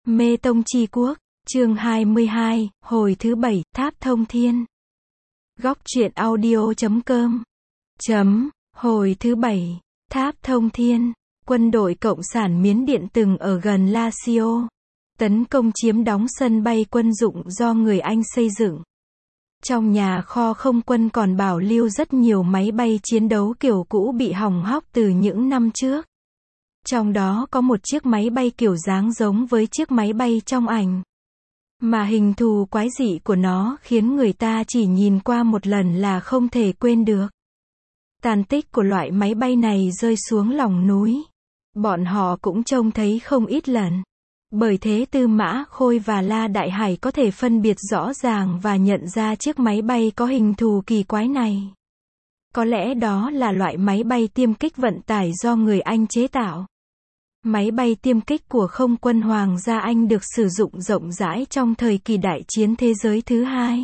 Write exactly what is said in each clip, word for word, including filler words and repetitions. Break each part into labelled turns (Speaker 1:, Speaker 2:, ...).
Speaker 1: Mê Tông Chi Quốc, chương hai mươi hai, hồi thứ bảy, Tháp Thông Thiên. Góc truyện audio chấm com. Chấm, hồi thứ bảy, Tháp Thông Thiên. Quân đội Cộng sản Miến Điện từng ở gần Lazio, tấn công chiếm đóng sân bay quân dụng do người Anh xây dựng. Trong nhà kho không quân còn bảo lưu rất nhiều máy bay chiến đấu kiểu cũ bị hỏng hóc từ những năm trước. Trong đó có một chiếc máy bay kiểu dáng giống với chiếc máy bay trong ảnh. Mà hình thù quái dị của nó khiến người ta chỉ nhìn qua một lần là không thể quên được. Tàn tích của loại máy bay này rơi xuống lòng núi. Bọn họ cũng trông thấy không ít lần. Bởi thế Tư Mã Khôi và La Đại Hải có thể phân biệt rõ ràng và nhận ra chiếc máy bay có hình thù kỳ quái này. Có lẽ đó là loại máy bay tiêm kích vận tải do người Anh chế tạo. Máy bay tiêm kích của không quân Hoàng gia Anh được sử dụng rộng rãi trong thời kỳ Đại chiến thế giới thứ hai.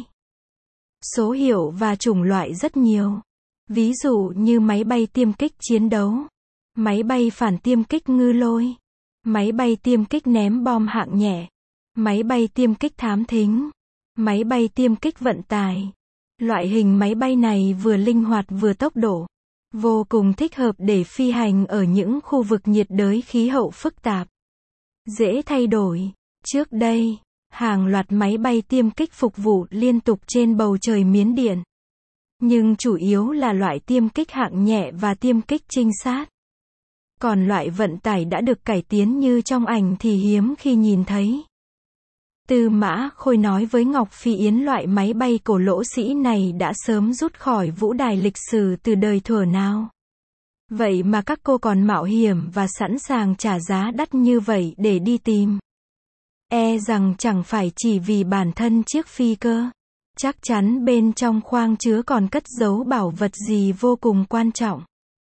Speaker 1: Số hiệu và chủng loại rất nhiều. Ví dụ như máy bay tiêm kích chiến đấu, máy bay phản tiêm kích ngư lôi, máy bay tiêm kích ném bom hạng nhẹ, máy bay tiêm kích thám thính, máy bay tiêm kích vận tải. Loại hình máy bay này vừa linh hoạt vừa tốc độ, vô cùng thích hợp để phi hành ở những khu vực nhiệt đới khí hậu phức tạp, dễ thay đổi. Trước đây, hàng loạt máy bay tiêm kích phục vụ liên tục trên bầu trời Miến Điện. Nhưng chủ yếu là loại tiêm kích hạng nhẹ và tiêm kích trinh sát. Còn loại vận tải đã được cải tiến như trong ảnh thì hiếm khi nhìn thấy. Tư Mã Khôi nói với Ngọc Phi Yến loại máy bay cổ lỗ sĩ này đã sớm rút khỏi vũ đài lịch sử từ đời thuở nào. Vậy mà các cô còn mạo hiểm và sẵn sàng trả giá đắt như vậy để đi tìm. E rằng chẳng phải chỉ vì bản thân chiếc phi cơ. Chắc chắn bên trong khoang chứa còn cất giấu bảo vật gì vô cùng quan trọng.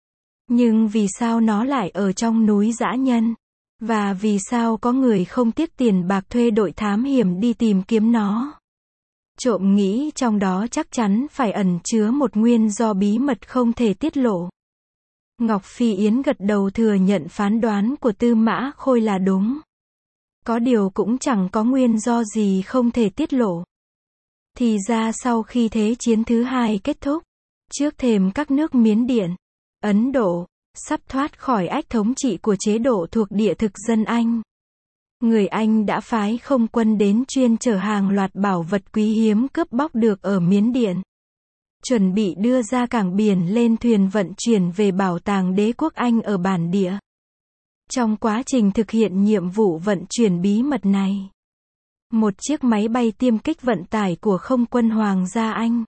Speaker 1: Nhưng vì sao nó lại ở trong núi dã nhân? Và vì sao có người không tiếc tiền bạc thuê đội thám hiểm đi tìm kiếm nó? Trộm nghĩ trong đó chắc chắn phải ẩn chứa một nguyên do bí mật không thể tiết lộ. Ngọc Phi Yến gật đầu thừa nhận phán đoán của Tư Mã Khôi là đúng. Có điều cũng chẳng có nguyên do gì không thể tiết lộ. Thì ra sau khi Thế chiến thứ hai kết thúc, trước thềm các nước Miến Điện, Ấn Độ, sắp thoát khỏi ách thống trị của chế độ thuộc địa thực dân Anh. Người Anh đã phái không quân đến chuyên chở hàng loạt bảo vật quý hiếm cướp bóc được ở Miến Điện. Chuẩn bị đưa ra cảng biển lên thuyền vận chuyển về bảo tàng đế quốc Anh ở bản địa. Trong quá trình thực hiện nhiệm vụ vận chuyển bí mật này, một chiếc máy bay tiêm kích vận tải của không quân Hoàng gia Anh,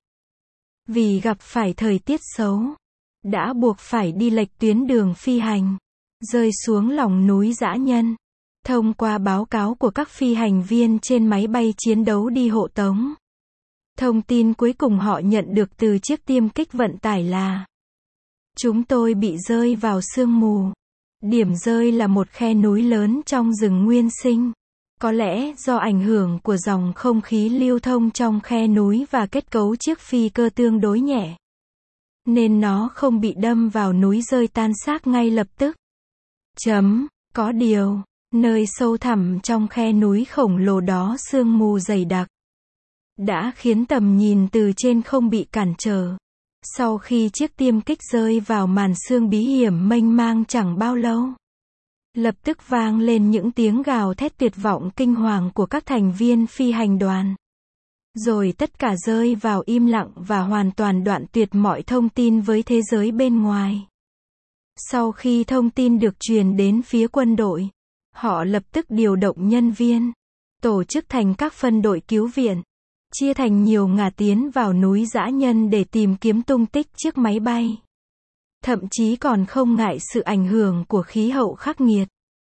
Speaker 1: vì gặp phải thời tiết xấu, đã buộc phải đi lệch tuyến đường phi hành, rơi xuống lòng núi dã nhân. Thông qua báo cáo của các phi hành viên trên máy bay chiến đấu đi hộ tống, thông tin cuối cùng họ nhận được từ chiếc tiêm kích vận tải là: chúng tôi bị rơi vào sương mù. Điểm rơi là một khe núi lớn trong rừng nguyên sinh. Có lẽ do ảnh hưởng của dòng không khí lưu thông trong khe núi và kết cấu chiếc phi cơ tương đối nhẹ, nên nó không bị đâm vào núi rơi tan xác ngay lập tức. Chấm, có điều, nơi sâu thẳm trong khe núi khổng lồ đó sương mù dày đặc, đã khiến tầm nhìn từ trên không bị cản trở. Sau khi chiếc tiêm kích rơi vào màn sương bí hiểm mênh mang chẳng bao lâu, lập tức vang lên những tiếng gào thét tuyệt vọng kinh hoàng của các thành viên phi hành đoàn. Rồi tất cả rơi vào im lặng và hoàn toàn đoạn tuyệt mọi thông tin với thế giới bên ngoài. Sau khi thông tin được truyền đến phía quân đội, họ lập tức điều động nhân viên, tổ chức thành các phân đội cứu viện, chia thành nhiều ngả tiến vào núi dã nhân để tìm kiếm tung tích chiếc máy bay. Thậm chí còn không ngại sự ảnh hưởng của khí hậu khắc nghiệt.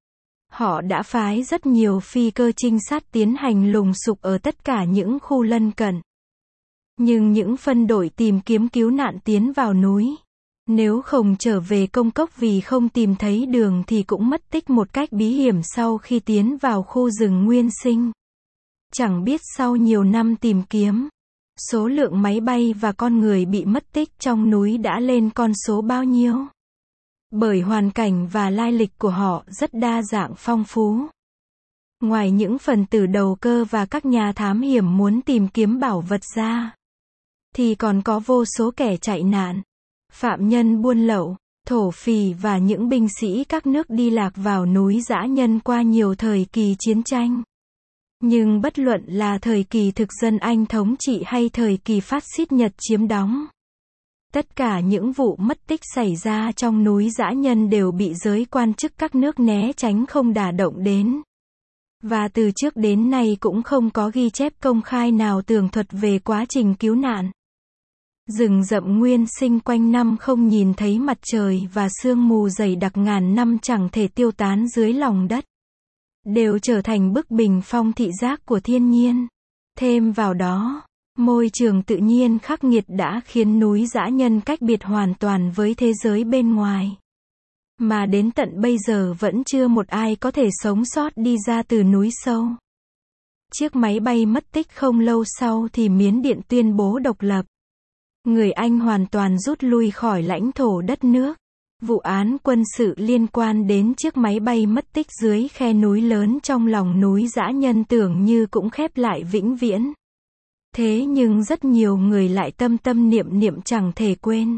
Speaker 1: Họ đã phái rất nhiều phi cơ trinh sát tiến hành lùng sục ở tất cả những khu lân cận. Nhưng những phân đội tìm kiếm cứu nạn tiến vào núi, nếu không trở về công cốc vì không tìm thấy đường thì cũng mất tích một cách bí hiểm sau khi tiến vào khu rừng nguyên sinh. Chẳng biết sau nhiều năm tìm kiếm, số lượng máy bay và con người bị mất tích trong núi đã lên con số bao nhiêu. Bởi hoàn cảnh và lai lịch của họ rất đa dạng phong phú. Ngoài những phần tử đầu cơ và các nhà thám hiểm muốn tìm kiếm bảo vật ra, thì còn có vô số kẻ chạy nạn, phạm nhân buôn lậu, thổ phỉ và những binh sĩ các nước đi lạc vào núi dã nhân qua nhiều thời kỳ chiến tranh. Nhưng bất luận là thời kỳ thực dân Anh thống trị hay thời kỳ phát xít Nhật chiếm đóng, tất cả những vụ mất tích xảy ra trong núi dã nhân đều bị giới quan chức các nước né tránh không đả động đến. Và từ trước đến nay cũng không có ghi chép công khai nào tường thuật về quá trình cứu nạn. Rừng rậm nguyên sinh quanh năm không nhìn thấy mặt trời và sương mù dày đặc ngàn năm chẳng thể tiêu tán dưới lòng đất, đều trở thành bức bình phong thị giác của thiên nhiên. Thêm vào đó, môi trường tự nhiên khắc nghiệt đã khiến núi dã nhân cách biệt hoàn toàn với thế giới bên ngoài. Mà đến tận bây giờ vẫn chưa một ai có thể sống sót đi ra từ núi sâu. Chiếc máy bay mất tích không lâu sau thì Miến Điện tuyên bố độc lập. Người Anh hoàn toàn rút lui khỏi lãnh thổ đất nước. Vụ án quân sự liên quan đến chiếc máy bay mất tích dưới khe núi lớn trong lòng núi dã nhân tưởng như cũng khép lại vĩnh viễn. Thế nhưng rất nhiều người lại tâm tâm niệm niệm chẳng thể quên.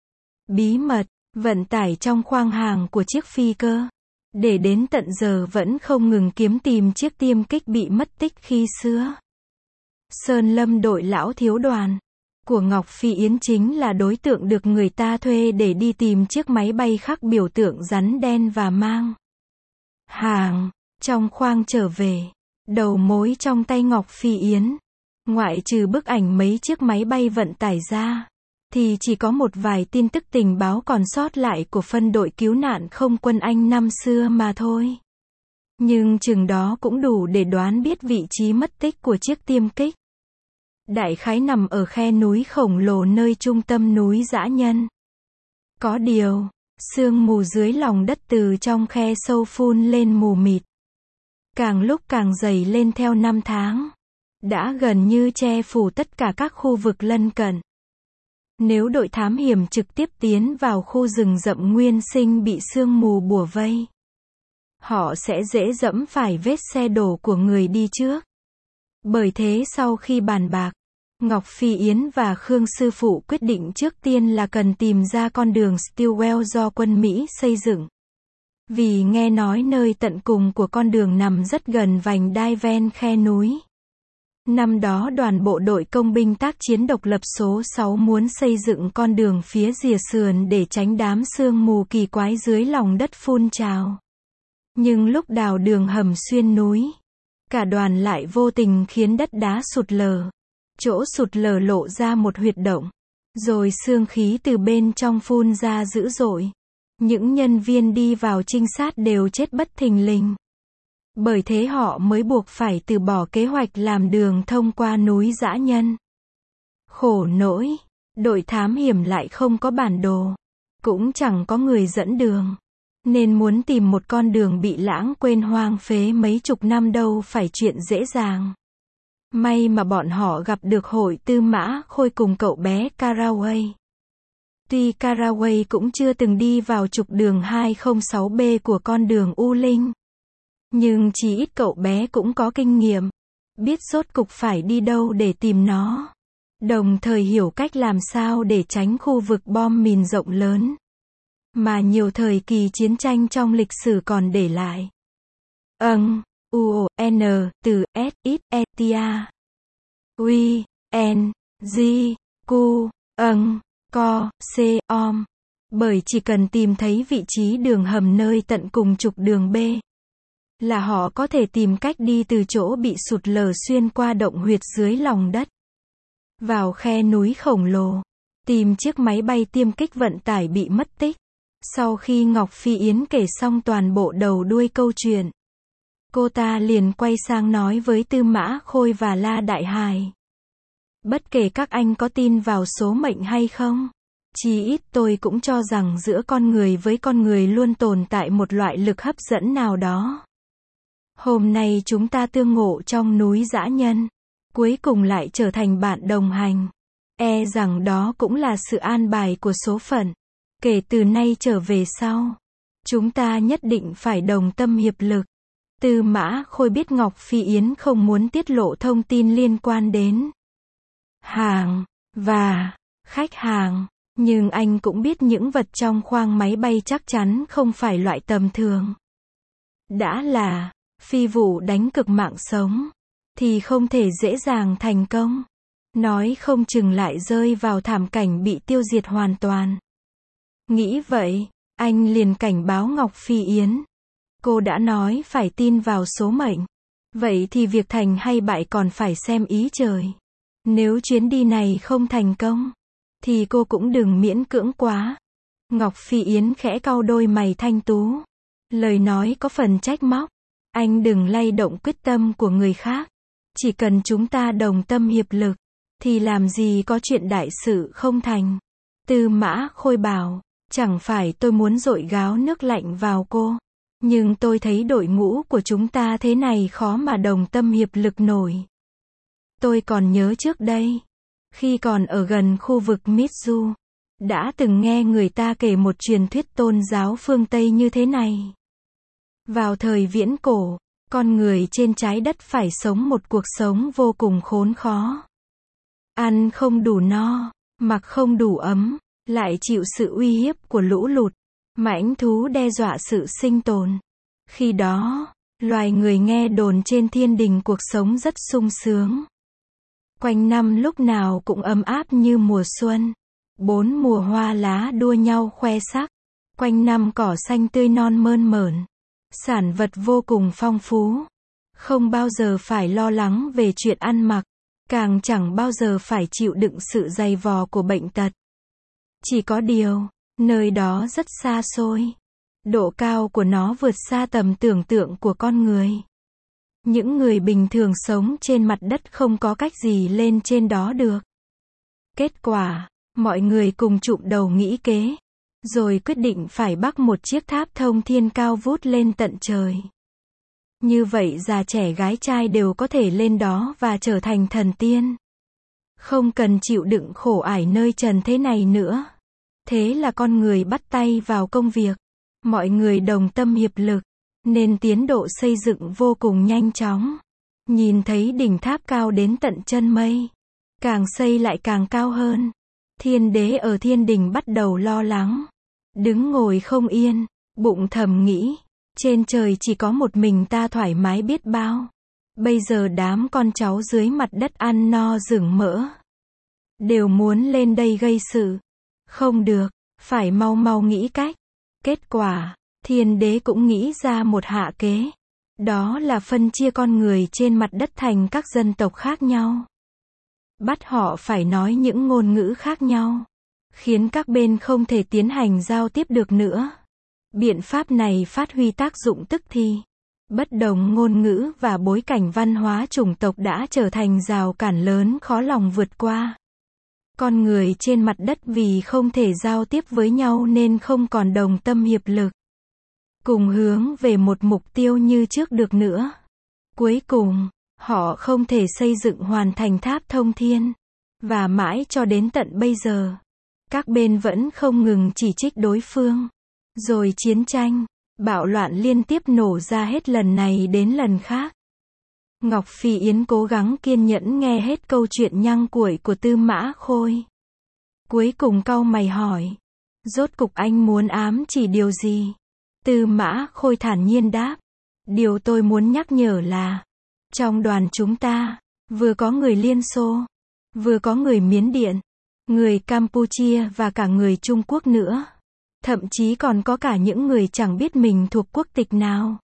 Speaker 1: Bí mật, vận tải trong khoang hàng của chiếc phi cơ. Để đến tận giờ vẫn không ngừng kiếm tìm chiếc tiêm kích bị mất tích khi xưa. Sơn Lâm đội lão thiếu đoàn của Ngọc Phi Yến chính là đối tượng được người ta thuê để đi tìm chiếc máy bay khắc biểu tượng rắn đen và mang hàng trong khoang trở về. Đầu mối trong tay Ngọc Phi Yến, ngoại trừ bức ảnh mấy chiếc máy bay vận tải ra, thì chỉ có một vài tin tức tình báo còn sót lại của phân đội cứu nạn không quân Anh năm xưa mà thôi. Nhưng chừng đó cũng đủ để đoán biết vị trí mất tích của chiếc tiêm kích. Đại khái nằm ở khe núi khổng lồ nơi trung tâm núi dã nhân. Có điều, sương mù dưới lòng đất từ trong khe sâu phun lên mù mịt, càng lúc càng dày lên theo năm tháng, đã gần như che phủ tất cả các khu vực lân cận. Nếu đội thám hiểm trực tiếp tiến vào khu rừng rậm nguyên sinh bị sương mù bủa vây, họ sẽ dễ dẫm phải vết xe đổ của người đi trước. Bởi thế sau khi bàn bạc, Ngọc Phi Yến và Khương sư phụ quyết định trước tiên là cần tìm ra con đường Stilwell do quân Mỹ xây dựng. Vì nghe nói nơi tận cùng của con đường nằm rất gần vành đai ven khe núi. Năm đó đoàn bộ đội công binh tác chiến độc lập số sáu muốn xây dựng con đường phía rìa sườn để tránh đám sương mù kỳ quái dưới lòng đất phun trào. Nhưng lúc đào đường hầm xuyên núi, cả đoàn lại vô tình khiến đất đá sụt lở. Chỗ sụt lở lộ ra một huyệt động, rồi sương khí từ bên trong phun ra dữ dội. Những nhân viên đi vào trinh sát đều chết bất thình lình. Bởi thế họ mới buộc phải từ bỏ kế hoạch làm đường thông qua núi dã nhân. Khổ nỗi, đội thám hiểm lại không có bản đồ, cũng chẳng có người dẫn đường, nên muốn tìm một con đường bị lãng quên hoang phế mấy chục năm đâu phải chuyện dễ dàng. May mà bọn họ gặp được hội Tư Mã Khôi cùng cậu bé Caraway. Tuy Caraway cũng chưa từng đi vào trục đường hai không sáu B của con đường U Linh, nhưng chỉ ít cậu bé cũng có kinh nghiệm, biết rốt cục phải đi đâu để tìm nó, đồng thời hiểu cách làm sao để tránh khu vực bom mìn rộng lớn, mà nhiều thời kỳ chiến tranh trong lịch sử còn để lại. Âng, U, N, từ, S, ít, E, T, A, Q, N, G, Q, âng, Co, C, Om. Bởi chỉ cần tìm thấy vị trí đường hầm nơi tận cùng trục đường B, là họ có thể tìm cách đi từ chỗ bị sụt lở xuyên qua động huyệt dưới lòng đất, vào khe núi khổng lồ, tìm chiếc máy bay tiêm kích vận tải bị mất tích. Sau khi Ngọc Phi Yến kể xong toàn bộ đầu đuôi câu chuyện, cô ta liền quay sang nói với Tư Mã Khôi và La Đại Hải. Bất kể các anh có tin vào số mệnh hay không, chí ít tôi cũng cho rằng giữa con người với con người luôn tồn tại một loại lực hấp dẫn nào đó. Hôm nay chúng ta tương ngộ trong núi dã nhân, cuối cùng lại trở thành bạn đồng hành. E rằng đó cũng là sự an bài của số phận. Kể từ nay trở về sau, chúng ta nhất định phải đồng tâm hiệp lực. Tư Mã Khôi biết Ngọc Phi Yến không muốn tiết lộ thông tin liên quan đến hàng và khách hàng, nhưng anh cũng biết những vật trong khoang máy bay chắc chắn không phải loại tầm thường. Đã là phi vụ đánh cực mạng sống, thì không thể dễ dàng thành công. Nói không chừng lại rơi vào thảm cảnh bị tiêu diệt hoàn toàn. Nghĩ vậy, anh liền cảnh báo Ngọc Phi Yến. Cô đã nói phải tin vào số mệnh. Vậy thì việc thành hay bại còn phải xem ý trời. Nếu chuyến đi này không thành công, thì cô cũng đừng miễn cưỡng quá. Ngọc Phi Yến khẽ cau đôi mày thanh tú. Lời nói có phần trách móc. Anh đừng lay động quyết tâm của người khác. Chỉ cần chúng ta đồng tâm hiệp lực, thì làm gì có chuyện đại sự không thành. Tư Mã Khôi bảo, chẳng phải tôi muốn dội gáo nước lạnh vào cô. Nhưng tôi thấy đội ngũ của chúng ta thế này khó mà đồng tâm hiệp lực nổi. Tôi còn nhớ trước đây, khi còn ở gần khu vực Mitsu, đã từng nghe người ta kể một truyền thuyết tôn giáo phương Tây như thế này. Vào thời viễn cổ, con người trên trái đất phải sống một cuộc sống vô cùng khốn khó. Ăn không đủ no, mặc không đủ ấm, lại chịu sự uy hiếp của lũ lụt, mãnh thú đe dọa sự sinh tồn. Khi đó, loài người nghe đồn trên thiên đình cuộc sống rất sung sướng. Quanh năm lúc nào cũng ấm áp như mùa xuân. Bốn mùa hoa lá đua nhau khoe sắc. Quanh năm cỏ xanh tươi non mơn mởn. Sản vật vô cùng phong phú. Không bao giờ phải lo lắng về chuyện ăn mặc. Càng chẳng bao giờ phải chịu đựng sự dày vò của bệnh tật. Chỉ có điều, nơi đó rất xa xôi. Độ cao của nó vượt xa tầm tưởng tượng của con người. Những người bình thường sống trên mặt đất không có cách gì lên trên đó được. Kết quả, mọi người cùng chụm đầu nghĩ kế, rồi quyết định phải bắc một chiếc tháp thông thiên cao vút lên tận trời. Như vậy già trẻ gái trai đều có thể lên đó và trở thành thần tiên. Không cần chịu đựng khổ ải nơi trần thế này nữa. Thế là con người bắt tay vào công việc. Mọi người đồng tâm hiệp lực, nên tiến độ xây dựng vô cùng nhanh chóng. Nhìn thấy đỉnh tháp cao đến tận chân mây. Càng xây lại càng cao hơn. Thiên đế ở thiên đình bắt đầu lo lắng. Đứng ngồi không yên, bụng thầm nghĩ. Trên trời chỉ có một mình ta thoải mái biết bao. Bây giờ đám con cháu dưới mặt đất ăn no rừng mỡ. Đều muốn lên đây gây sự. Không được, phải mau mau nghĩ cách. Kết quả, thiên đế cũng nghĩ ra một hạ kế. Đó là phân chia con người trên mặt đất thành các dân tộc khác nhau. Bắt họ phải nói những ngôn ngữ khác nhau. Khiến các bên không thể tiến hành giao tiếp được nữa. Biện pháp này phát huy tác dụng tức thì. Bất đồng ngôn ngữ và bối cảnh văn hóa chủng tộc đã trở thành rào cản lớn khó lòng vượt qua. Con người trên mặt đất vì không thể giao tiếp với nhau nên không còn đồng tâm hiệp lực. Cùng hướng về một mục tiêu như trước được nữa. Cuối cùng, họ không thể xây dựng hoàn thành tháp thông thiên. Và mãi cho đến tận bây giờ, các bên vẫn không ngừng chỉ trích đối phương. Rồi chiến tranh, bạo loạn liên tiếp nổ ra hết lần này đến lần khác. Ngọc Phi Yến cố gắng kiên nhẫn nghe hết câu chuyện nhăng cuội của Tư Mã Khôi. Cuối cùng cau mày hỏi. Rốt cục anh muốn ám chỉ điều gì? Tư Mã Khôi thản nhiên đáp. Điều tôi muốn nhắc nhở là, trong đoàn chúng ta, vừa có người Liên Xô, vừa có người Miến Điện, người Campuchia và cả người Trung Quốc nữa. Thậm chí còn có cả những người chẳng biết mình thuộc quốc tịch nào.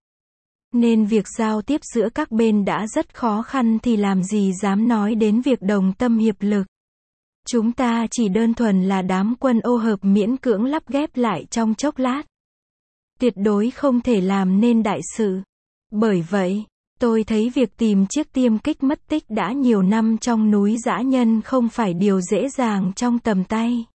Speaker 1: Nên việc giao tiếp giữa các bên đã rất khó khăn thì làm gì dám nói đến việc đồng tâm hiệp lực. Chúng ta chỉ đơn thuần là đám quân ô hợp miễn cưỡng lắp ghép lại trong chốc lát. Tuyệt đối không thể làm nên đại sự. Bởi vậy, tôi thấy việc tìm chiếc tiêm kích mất tích đã nhiều năm trong núi dã nhân không phải điều dễ dàng trong tầm tay.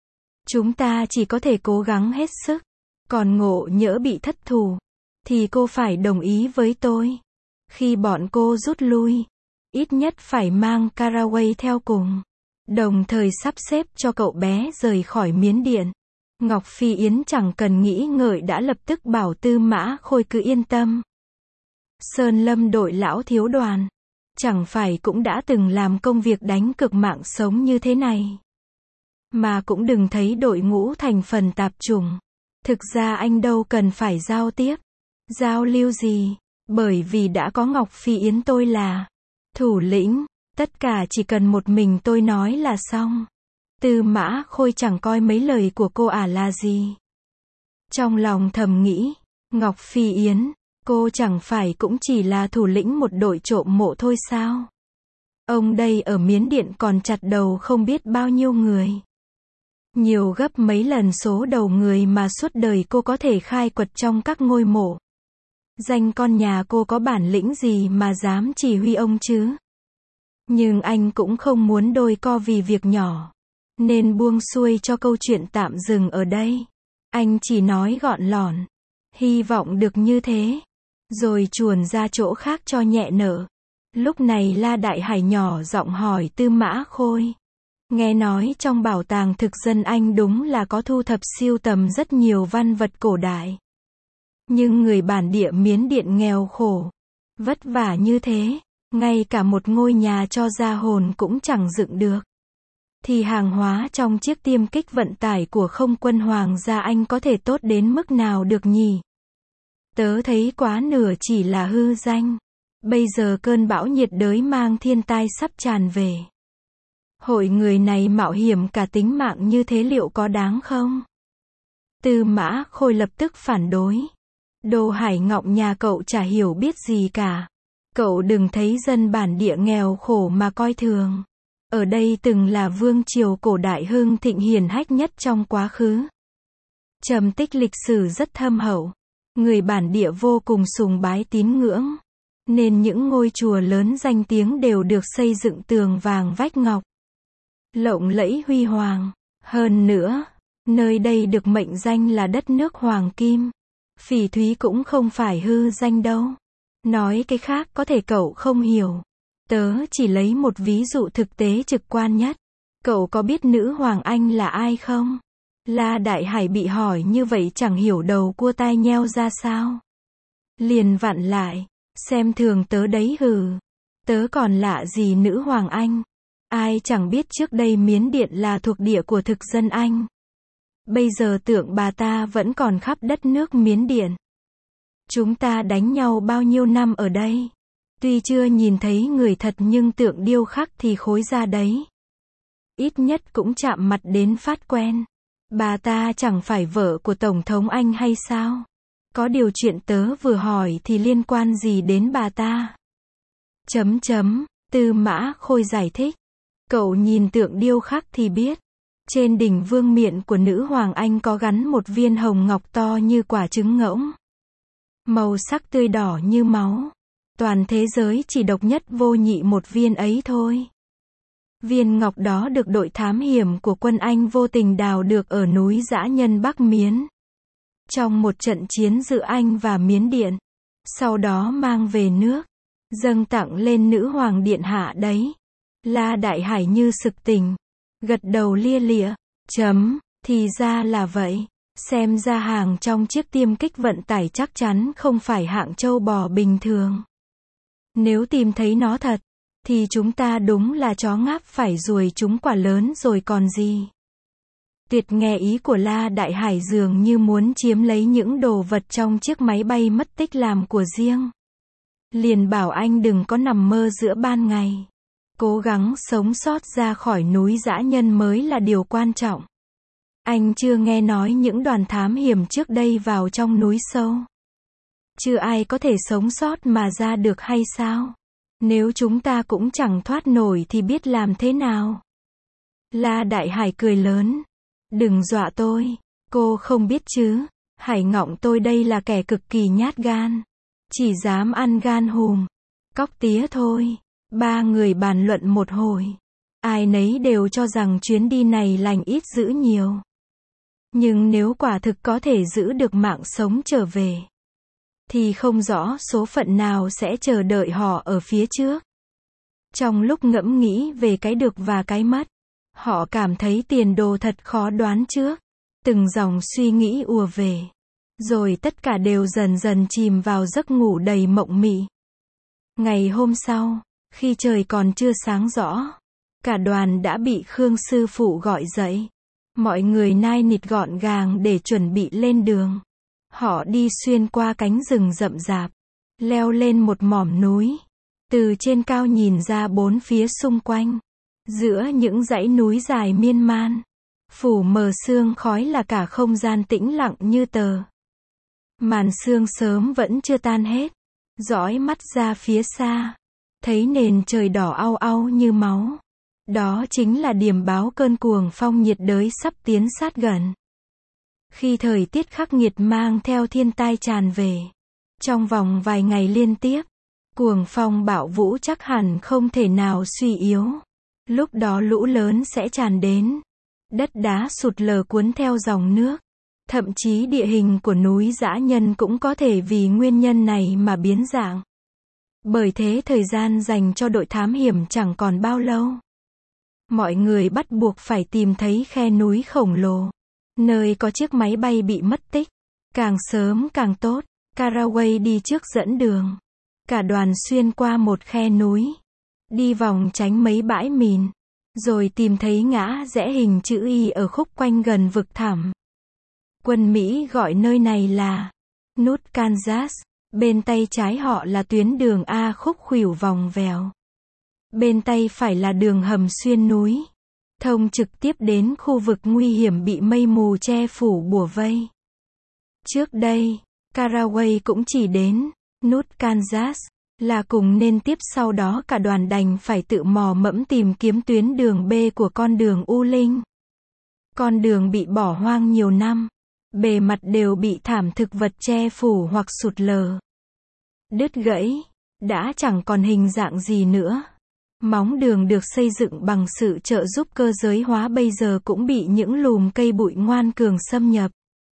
Speaker 1: Chúng ta chỉ có thể cố gắng hết sức. Còn ngộ nhỡ bị thất thủ, thì cô phải đồng ý với tôi. Khi bọn cô rút lui, ít nhất phải mang Caraway theo cùng. Đồng thời sắp xếp cho cậu bé rời khỏi Miến Điện. Ngọc Phi Yến chẳng cần nghĩ ngợi đã lập tức bảo Tư Mã Khôi cứ yên tâm. Sơn Lâm đội lão thiếu đoàn. Chẳng phải cũng đã từng làm công việc đánh cược mạng sống như thế này. Mà cũng đừng thấy đội ngũ thành phần tạp chủng. Thực ra anh đâu cần phải giao tiếp. Giao lưu gì? Bởi vì đã có Ngọc Phi Yến tôi là thủ lĩnh. Tất cả chỉ cần một mình tôi nói là xong. Tư Mã Khôi chẳng coi mấy lời của cô ả là gì. Trong lòng thầm nghĩ, Ngọc Phi Yến, cô chẳng phải cũng chỉ là thủ lĩnh một đội trộm mộ thôi sao? Ông đây ở Miến Điện còn chặt đầu không biết bao nhiêu người. Nhiều gấp mấy lần số đầu người mà suốt đời cô có thể khai quật trong các ngôi mộ. Danh con nhà cô có bản lĩnh gì mà dám chỉ huy ông chứ? Nhưng anh cũng không muốn đôi co vì việc nhỏ. Nên buông xuôi cho câu chuyện tạm dừng ở đây. Anh chỉ nói gọn lỏn. Hy vọng được như thế. Rồi chuồn ra chỗ khác cho nhẹ nợ. Lúc này La Đại Hải nhỏ giọng hỏi Tư Mã Khôi. Nghe nói trong bảo tàng thực dân Anh đúng là có thu thập siêu tầm rất nhiều văn vật cổ đại. Nhưng người bản địa Miến Điện nghèo khổ. Vất vả như thế. Ngay cả một ngôi nhà cho ra hồn cũng chẳng dựng được. Thì hàng hóa trong chiếc tiêm kích vận tải của không quân Hoàng gia Anh có thể tốt đến mức nào được nhỉ? Tớ thấy quá nửa chỉ là hư danh. Bây giờ cơn bão nhiệt đới mang thiên tai sắp tràn về. Hội người này mạo hiểm cả tính mạng như thế liệu có đáng không? Tư Mã Khôi lập tức phản đối. Đồ Hải Ngọng nhà cậu chả hiểu biết gì cả. Cậu đừng thấy dân bản địa nghèo khổ mà coi thường. Ở đây từng là vương triều cổ đại hưng thịnh hiển hách nhất trong quá khứ. Trầm tích lịch sử rất thâm hậu. Người bản địa vô cùng sùng bái tín ngưỡng. Nên những ngôi chùa lớn danh tiếng đều được xây dựng tường vàng vách ngọc. Lộng lẫy huy hoàng. Hơn nữa, nơi đây được mệnh danh là đất nước hoàng kim. Phỉ thúy cũng không phải hư danh đâu. Nói cái khác có thể cậu không hiểu. Tớ chỉ lấy một ví dụ thực tế trực quan nhất. Cậu có biết nữ hoàng Anh là ai không? La Đại Hải bị hỏi như vậy chẳng hiểu đầu cua tai nheo ra sao. Liền vặn lại. Xem thường tớ đấy hừ. Tớ còn lạ gì nữ hoàng Anh. Ai chẳng biết trước đây Miến Điện là thuộc địa của thực dân Anh. Bây giờ tượng bà ta vẫn còn khắp đất nước Miến Điện. Chúng ta đánh nhau bao nhiêu năm ở đây. Tuy chưa nhìn thấy người thật nhưng tượng điêu khắc thì khối ra đấy. Ít nhất cũng chạm mặt đến phát quen. Bà ta chẳng phải vợ của Tổng thống Anh hay sao? Có điều chuyện tớ vừa hỏi thì liên quan gì đến bà ta? Chấm chấm, Tư Mã Khôi giải thích. Cậu nhìn tượng điêu khắc thì biết. Trên đỉnh vương miện của nữ hoàng Anh có gắn một viên hồng ngọc to như quả trứng ngỗng. Màu sắc tươi đỏ như máu. Toàn thế giới chỉ độc nhất vô nhị một viên ấy thôi. Viên ngọc đó được đội thám hiểm của quân Anh vô tình đào được ở núi Dã Nhân Bắc Miến. Trong một trận chiến giữa Anh và Miến Điện. Sau đó mang về nước. Dâng tặng lên nữ hoàng điện hạ đấy. La Đại Hải như sực tỉnh. Gật đầu lia lịa. Chấm, thì ra là vậy. Xem ra hàng trong chiếc tiêm kích vận tải chắc chắn không phải hạng châu bò bình thường. Nếu tìm thấy nó thật, thì chúng ta đúng là chó ngáp phải ruồi trúng quả lớn rồi còn gì. Tuyệt nghe ý của La Đại Hải dường như muốn chiếm lấy những đồ vật trong chiếc máy bay mất tích làm của riêng. Liền bảo anh đừng có nằm mơ giữa ban ngày. Cố gắng sống sót ra khỏi núi Dã Nhân mới là điều quan trọng. Anh chưa nghe nói những đoàn thám hiểm trước đây vào trong núi sâu. Chưa ai có thể sống sót mà ra được hay sao? Nếu chúng ta cũng chẳng thoát nổi thì biết làm thế nào? La Đại Hải cười lớn. Đừng dọa tôi. Cô không biết chứ. Hải Ngọng tôi đây là kẻ cực kỳ nhát gan. Chỉ dám ăn gan hùm. Cóc tía thôi. Ba người bàn luận một hồi. Ai nấy đều cho rằng chuyến đi này lành ít dữ nhiều. Nhưng nếu quả thực có thể giữ được mạng sống trở về, thì không rõ số phận nào sẽ chờ đợi họ ở phía trước. Trong lúc ngẫm nghĩ về cái được và cái mất, họ cảm thấy tiền đồ thật khó đoán trước. Từng dòng suy nghĩ ùa về. rồi tất cả đều dần dần chìm vào giấc ngủ đầy mộng mị. Ngày hôm sau, khi trời còn chưa sáng rõ, cả đoàn đã bị Khương sư phụ gọi dậy. Mọi người nai nịt gọn gàng để chuẩn bị lên đường. Họ đi xuyên qua cánh rừng rậm rạp, leo lên một mỏm núi. Từ trên cao nhìn ra bốn phía xung quanh, giữa những dãy núi dài miên man, phủ mờ sương khói là cả không gian tĩnh lặng như tờ. Màn sương sớm vẫn chưa tan hết. Dõi mắt ra phía xa, thấy nền trời đỏ au au như máu. Đó chính là điềm báo cơn cuồng phong nhiệt đới sắp tiến sát gần. Khi thời tiết khắc nghiệt mang theo thiên tai tràn về, trong vòng vài ngày liên tiếp, cuồng phong bạo vũ chắc hẳn không thể nào suy yếu. Lúc đó lũ lớn sẽ tràn đến, đất đá sụt lở cuốn theo dòng nước. Thậm chí địa hình của núi Dã Nhân cũng có thể vì nguyên nhân này mà biến dạng. Bởi thế thời gian dành cho đội thám hiểm chẳng còn bao lâu. Mọi người bắt buộc phải tìm thấy khe núi khổng lồ, nơi có chiếc máy bay bị mất tích. Càng sớm càng tốt. Caraway đi trước dẫn đường. Cả đoàn xuyên qua một khe núi, đi vòng tránh mấy bãi mìn, rồi tìm thấy ngã rẽ hình chữ Y ở khúc quanh gần vực thẳm. Quân Mỹ gọi nơi này là nút Kansas. Bên tay trái họ là tuyến đường A khúc khuỷu vòng vèo. Bên tay phải là đường hầm xuyên núi, thông trực tiếp đến khu vực nguy hiểm bị mây mù che phủ bủa vây. Trước đây, Caraway cũng chỉ đến nút Kansas là cùng nên tiếp sau đó cả đoàn đành phải tự mò mẫm tìm kiếm tuyến đường B của con đường U Linh. Con đường bị bỏ hoang nhiều năm, bề mặt đều bị thảm thực vật che phủ hoặc sụt lở, đứt gãy, đã chẳng còn hình dạng gì nữa. Móng đường được xây dựng bằng sự trợ giúp cơ giới hóa bây giờ cũng bị những lùm cây bụi ngoan cường xâm nhập.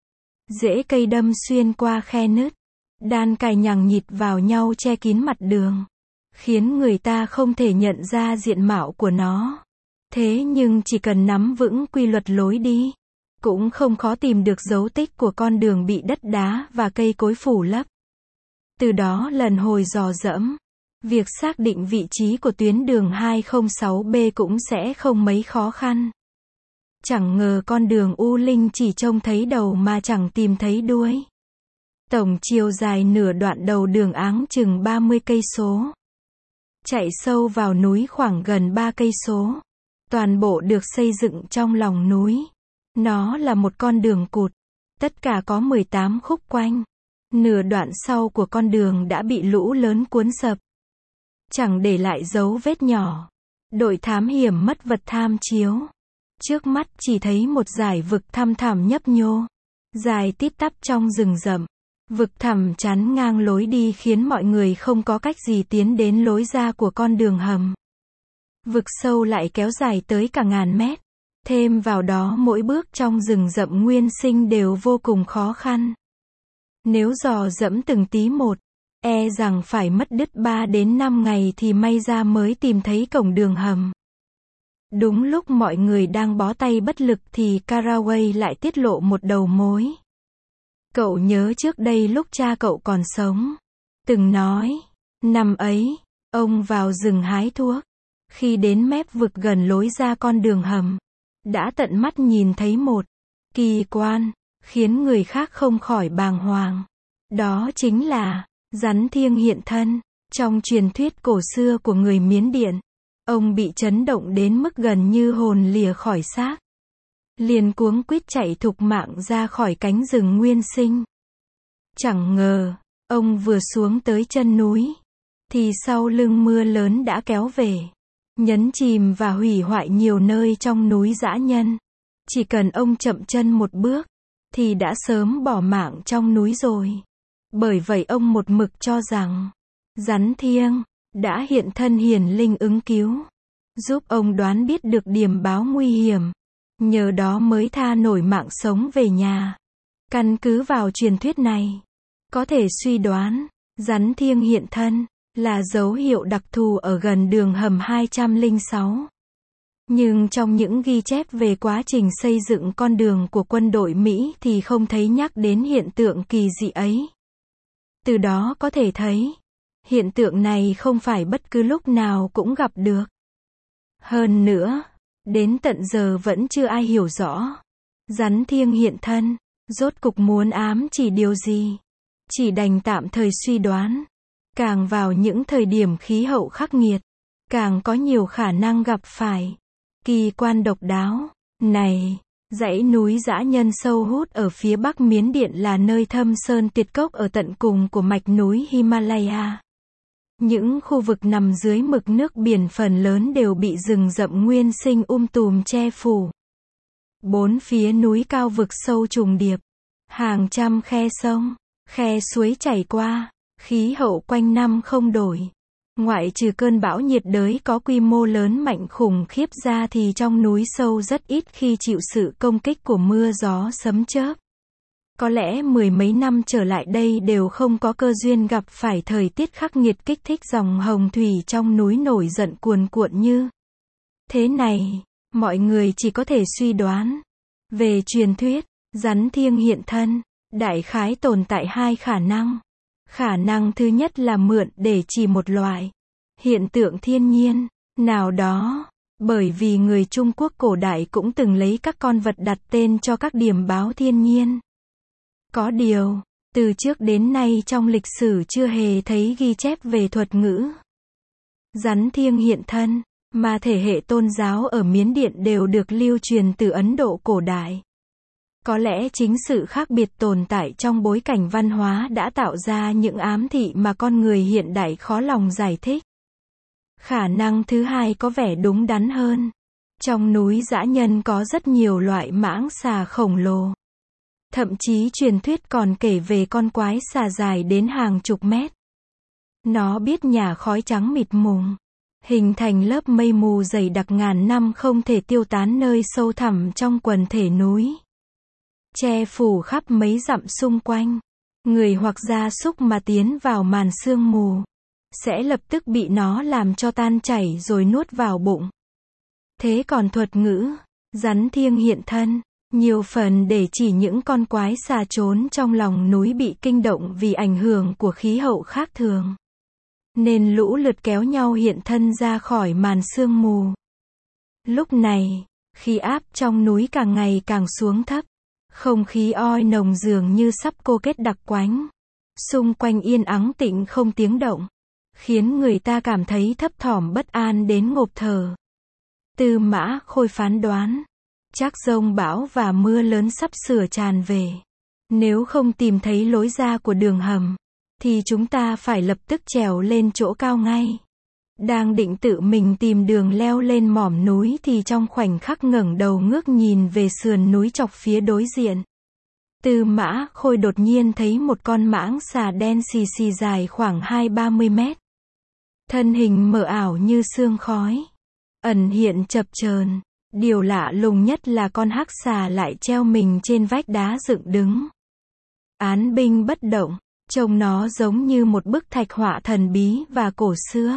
Speaker 1: Rễ cây đâm xuyên qua khe nứt, đan cài nhằng nhịt vào nhau che kín mặt đường, khiến người ta không thể nhận ra diện mạo của nó. Thế nhưng chỉ cần nắm vững quy luật lối đi, cũng không khó tìm được dấu tích của con đường bị đất đá và cây cối phủ lấp. Từ đó lần hồi dò dẫm, việc xác định vị trí của tuyến đường hai không sáu B cũng sẽ không mấy khó khăn. Chẳng ngờ con đường U Linh chỉ trông thấy đầu mà chẳng tìm thấy đuôi. Tổng chiều dài nửa đoạn đầu đường áng chừng ba mươi cây số. Chạy sâu vào núi khoảng gần ba cây số. Toàn bộ được xây dựng trong lòng núi. Nó là một con đường cụt. Tất cả có mười tám khúc quanh. Nửa đoạn sau của con đường đã bị lũ lớn cuốn sập, chẳng để lại dấu vết nhỏ. Đội thám hiểm mất vật tham chiếu. Trước mắt chỉ thấy một dải vực thăm thẳm nhấp nhô, dài tít tắp trong rừng rậm. Vực thẳm chắn ngang lối đi khiến mọi người không có cách gì tiến đến lối ra của con đường hầm. Vực sâu lại kéo dài tới cả ngàn mét. Thêm vào đó mỗi bước trong rừng rậm nguyên sinh đều vô cùng khó khăn. Nếu dò dẫm từng tí một, e rằng phải mất đứt ba đến năm ngày thì may ra mới tìm thấy cổng đường hầm. Đúng lúc mọi người đang bó tay bất lực thì Caraway lại tiết lộ một đầu mối. Cậu nhớ trước đây lúc cha cậu còn sống, từng nói, năm ấy, ông vào rừng hái thuốc. Khi đến mép vực gần lối ra con đường hầm, đã tận mắt nhìn thấy một kỳ quan, khiến người khác không khỏi bàng hoàng. Đó chính là rắn thiêng hiện thân. Trong truyền thuyết cổ xưa của người Miến Điện, ông bị chấn động đến mức gần như hồn lìa khỏi xác, liền cuống quýt chạy thục mạng ra khỏi cánh rừng nguyên sinh. Chẳng ngờ, ông vừa xuống tới chân núi, thì sau lưng mưa lớn đã kéo về, nhấn chìm và hủy hoại nhiều nơi trong núi Dã Nhân. Chỉ cần ông chậm chân một bước, thì đã sớm bỏ mạng trong núi rồi. Bởi vậy ông một mực cho rằng, rắn thiêng đã hiện thân hiển linh ứng cứu, giúp ông đoán biết được điểm báo nguy hiểm, nhờ đó mới tha nổi mạng sống về nhà. Căn cứ vào truyền thuyết này, có thể suy đoán, rắn thiêng hiện thân là dấu hiệu đặc thù ở gần đường hầm hai không sáu. Nhưng trong những ghi chép về quá trình xây dựng con đường của quân đội Mỹ thì không thấy nhắc đến hiện tượng kỳ dị ấy. Từ đó có thể thấy, hiện tượng này không phải bất cứ lúc nào cũng gặp được. Hơn nữa, đến tận giờ vẫn chưa ai hiểu rõ. Rắn thiêng hiện thân, rốt cục muốn ám chỉ điều gì? Chỉ đành tạm thời suy đoán. Càng vào những thời điểm khí hậu khắc nghiệt, càng có nhiều khả năng gặp phải kỳ quan độc đáo. Này, dãy núi dã nhân sâu hút ở phía bắc Miến Điện là nơi thâm sơn tuyệt cốc ở tận cùng của mạch núi Himalaya. Những khu vực nằm dưới mực nước biển phần lớn đều bị rừng rậm nguyên sinh um tùm che phủ. Bốn phía núi cao vực sâu trùng điệp, hàng trăm khe sông, khe suối chảy qua, khí hậu quanh năm không đổi. Ngoại trừ cơn bão nhiệt đới có quy mô lớn mạnh khủng khiếp ra thì trong núi sâu rất ít khi chịu sự công kích của mưa gió sấm chớp. Có lẽ mười mấy năm trở lại đây đều không có cơ duyên gặp phải thời tiết khắc nghiệt kích thích dòng hồng thủy trong núi nổi giận cuồn cuộn như thế này. Mọi người chỉ có thể suy đoán. Về truyền thuyết, rắn thiêng hiện thân, đại khái tồn tại hai khả năng. Khả năng thứ nhất là mượn để chỉ một loại hiện tượng thiên nhiên nào đó, bởi vì người Trung Quốc cổ đại cũng từng lấy các con vật đặt tên cho các điểm báo thiên nhiên. Có điều, từ trước đến nay trong lịch sử chưa hề thấy ghi chép về thuật ngữ rắn thiêng hiện thân, mà thể hệ tôn giáo ở Miến Điện đều được lưu truyền từ Ấn Độ cổ đại. Có lẽ chính sự khác biệt tồn tại trong bối cảnh văn hóa đã tạo ra những ám thị mà con người hiện đại khó lòng giải thích. Khả năng thứ hai có vẻ đúng đắn hơn. Trong núi dã nhân có rất nhiều loại mãng xà khổng lồ. Thậm chí truyền thuyết còn kể về con quái xà dài đến hàng chục mét. Nó biết nhả khói trắng mịt mùng, hình thành lớp mây mù dày đặc ngàn năm không thể tiêu tán nơi sâu thẳm trong quần thể núi, che phủ khắp mấy dặm xung quanh. Người hoặc gia súc mà tiến vào màn sương mù, sẽ lập tức bị nó làm cho tan chảy rồi nuốt vào bụng. Thế còn thuật ngữ, rắn thiêng hiện thân, nhiều phần để chỉ những con quái xà trốn trong lòng núi bị kinh động vì ảnh hưởng của khí hậu khác thường, nên lũ lượt kéo nhau hiện thân ra khỏi màn sương mù. Lúc này, khí áp trong núi càng ngày càng xuống thấp. Không khí oi nồng dường như sắp cô kết đặc quánh. Xung quanh yên ắng tĩnh không tiếng động, khiến người ta cảm thấy thấp thỏm bất an đến ngộp thở. Tư Mã Khôi phán đoán, chắc giông bão và mưa lớn sắp sửa tràn về. Nếu không tìm thấy lối ra của đường hầm, thì chúng ta phải lập tức trèo lên chỗ cao ngay. Đang định tự mình tìm đường leo lên mỏm núi thì trong khoảnh khắc ngẩng đầu ngước nhìn về sườn núi chọc phía đối diện, Tư Mã Khôi đột nhiên thấy một con mãng xà đen xì xì dài khoảng hai ba mươi mét. Thân hình mờ ảo như sương khói, ẩn hiện chập chờn. Điều lạ lùng nhất là con hắc xà lại treo mình trên vách đá dựng đứng, án binh bất động, trông nó giống như một bức thạch họa thần bí và cổ xưa.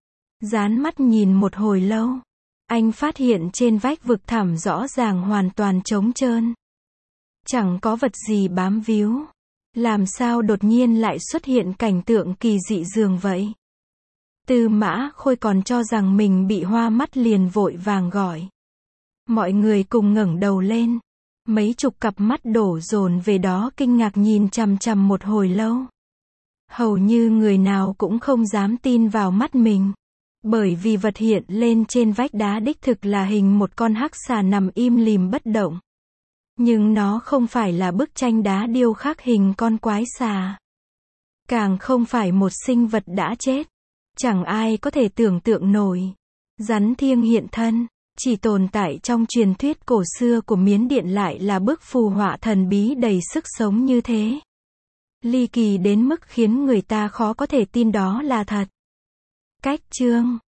Speaker 1: Dán mắt nhìn một hồi lâu, anh phát hiện trên vách vực thẳm rõ ràng hoàn toàn trống trơn. Chẳng có vật gì bám víu. Làm sao đột nhiên lại xuất hiện cảnh tượng kỳ dị dường vậy? Tư Mã Khôi còn cho rằng mình bị hoa mắt liền vội vàng gọi. Mọi người cùng ngẩng đầu lên. Mấy chục cặp mắt đổ dồn về đó kinh ngạc nhìn chằm chằm một hồi lâu. Hầu như người nào cũng không dám tin vào mắt mình. Bởi vì vật hiện lên trên vách đá đích thực là hình một con hắc xà nằm im lìm bất động. Nhưng nó không phải là bức tranh đá điêu khắc hình con quái xà. Càng không phải một sinh vật đã chết. Chẳng ai có thể tưởng tượng nổi. Rắn thiêng hiện thân, chỉ tồn tại trong truyền thuyết cổ xưa của Miến Điện lại là bức phù họa thần bí đầy sức sống như thế. Ly kỳ đến mức khiến người ta khó có thể tin đó là thật. Cách chương